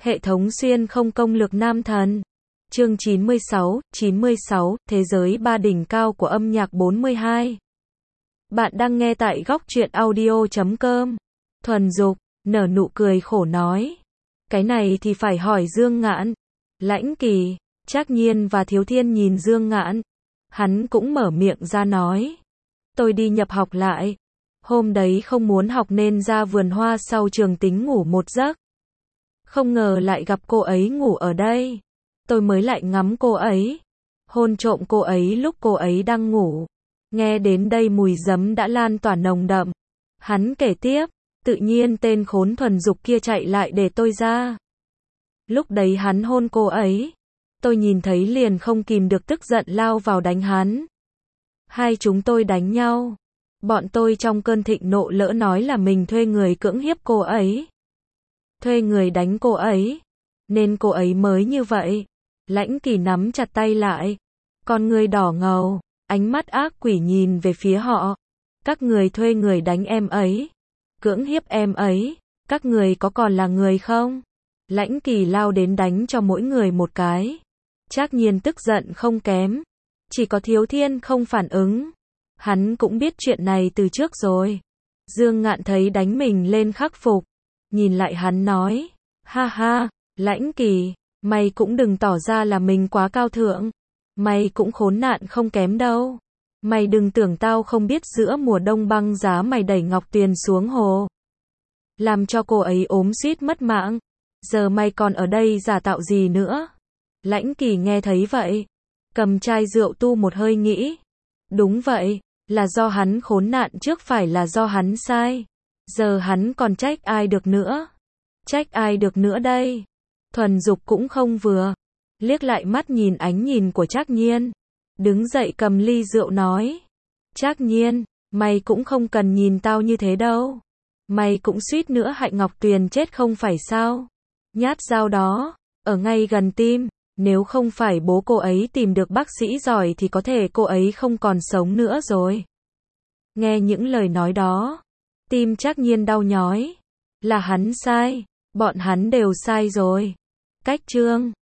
Hệ thống xuyên không công lược nam thần. Chương 96, Thế giới ba đỉnh cao của âm nhạc 42. Bạn đang nghe tại góc truyện audio.com. Thuần Dục nở nụ cười khổ nói. Cái này thì phải hỏi Dương Ngạn. Lãnh Kỳ, Trác Nhiên và Thiếu Thiên nhìn Dương Ngạn. Hắn cũng mở miệng ra nói. Tôi đi nhập học lại. Hôm đấy không muốn học nên ra vườn hoa sau trường tính ngủ một giấc. Không ngờ lại gặp cô ấy ngủ ở đây. Tôi mới lại ngắm cô ấy. Hôn trộm cô ấy lúc cô ấy đang ngủ. Nghe đến đây mùi giấm đã lan tỏa nồng đậm. Hắn kể tiếp, tự nhiên tên khốn Thuần Dục kia chạy lại để tôi ra. Lúc đấy hắn hôn cô ấy. Tôi nhìn thấy liền không kìm được tức giận lao vào đánh hắn. Hai chúng tôi đánh nhau. Bọn tôi trong cơn thịnh nộ lỡ nói là mình thuê người cưỡng hiếp cô ấy. Thuê người đánh cô ấy. Nên cô ấy mới như vậy. Lãnh Kỳ nắm chặt tay lại. Con người đỏ ngầu. Ánh mắt ác quỷ nhìn về phía họ. Các người thuê người đánh em ấy. Cưỡng hiếp em ấy. Các người có còn là người không? Lãnh Kỳ lao đến đánh cho mỗi người một cái. Trác Nhiên tức giận không kém. Chỉ có Thiếu Thiên không phản ứng. Hắn cũng biết chuyện này từ trước rồi. Dương Ngạn thấy đánh mình lên khắc phục. Nhìn lại hắn nói. Ha ha, Lãnh Kỳ, mày cũng đừng tỏ ra là mình quá cao thượng. Mày cũng khốn nạn không kém đâu. Mày đừng tưởng tao không biết giữa mùa đông băng giá mày đẩy Ngọc Tuyền xuống hồ. Làm cho cô ấy ốm suýt mất mạng. Giờ mày còn ở đây giả tạo gì nữa? Lãnh Kỳ nghe thấy vậy. Cầm chai rượu tu một hơi nghĩ. Đúng vậy, là do hắn khốn nạn trước phải là do hắn sai. Giờ hắn còn trách ai được nữa? Trách ai được nữa đây? Thuần Dục cũng không vừa. Liếc lại mắt nhìn ánh nhìn của Trác Nhiên. Đứng dậy cầm ly rượu nói. Trác Nhiên, mày cũng không cần nhìn tao như thế đâu. Mày cũng suýt nữa hại Ngọc Tuyền chết không phải sao? Nhát dao đó, ở ngay gần tim. Nếu không phải bố cô ấy tìm được bác sĩ giỏi thì có thể cô ấy không còn sống nữa rồi. Nghe những lời nói đó, tim Trác Nhiên đau nhói. Là hắn sai, bọn hắn đều sai rồi. Cách chương